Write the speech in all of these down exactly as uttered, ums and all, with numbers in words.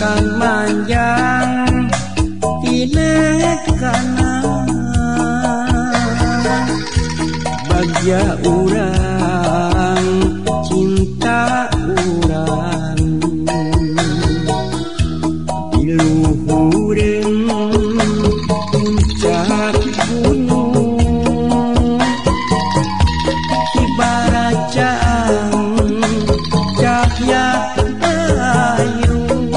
sangkan manjang tina kana bagja urang cinta urang diluhureun puncak gunung ibarat cahang cahya ayu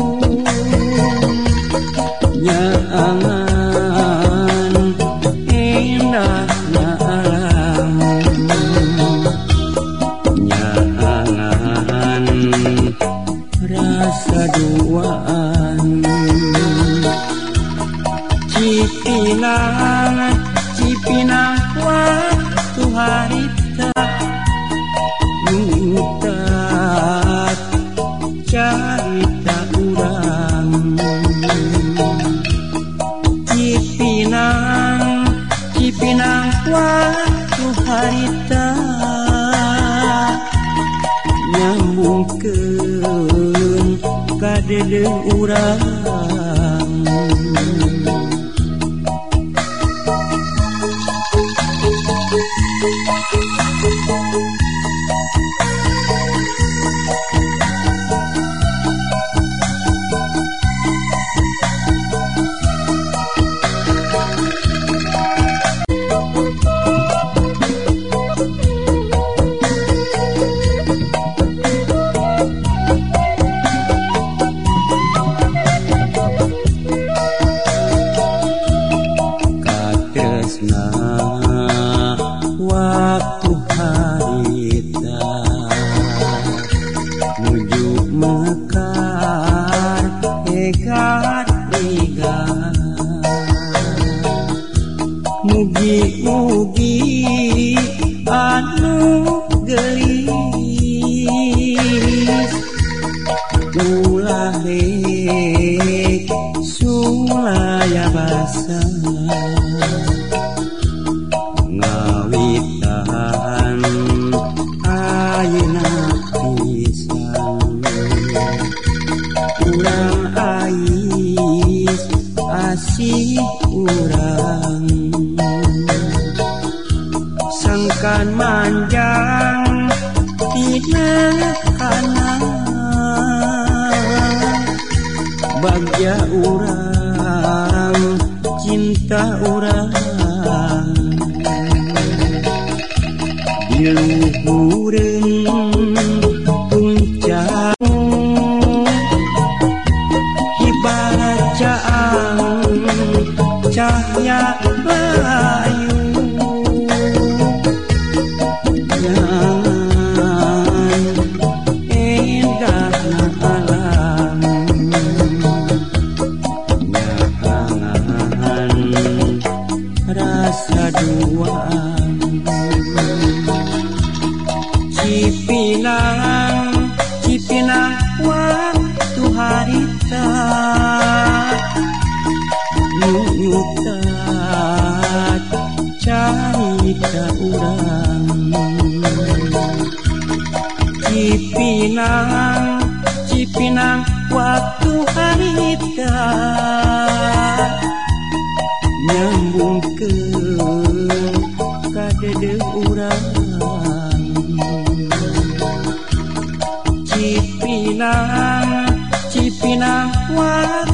nyaangan indahna alam nyaangan rasa duaan cipinang cipinang waktu harita ngutat carita urang cipinang cipinang waktu harita nyambungkeun ka dedeuh urang katresna waktu harita nuju mekar egat egat mugi-mugi anu gelis ulah rek sulaya basa ngawitan ayeuna pisan urang ais asih urang sangkan manjang tina kana bagja urang cinta urang diluhureun puncak ibarat cahang cahya ayu nyaangan indahna alam nyaangan rasa duaan cipinang cipinang waktu harita nyutat carita urang cipinang cipinang waktu harita nyambungkeun ka dedeuh urang cipinang cipinang waktu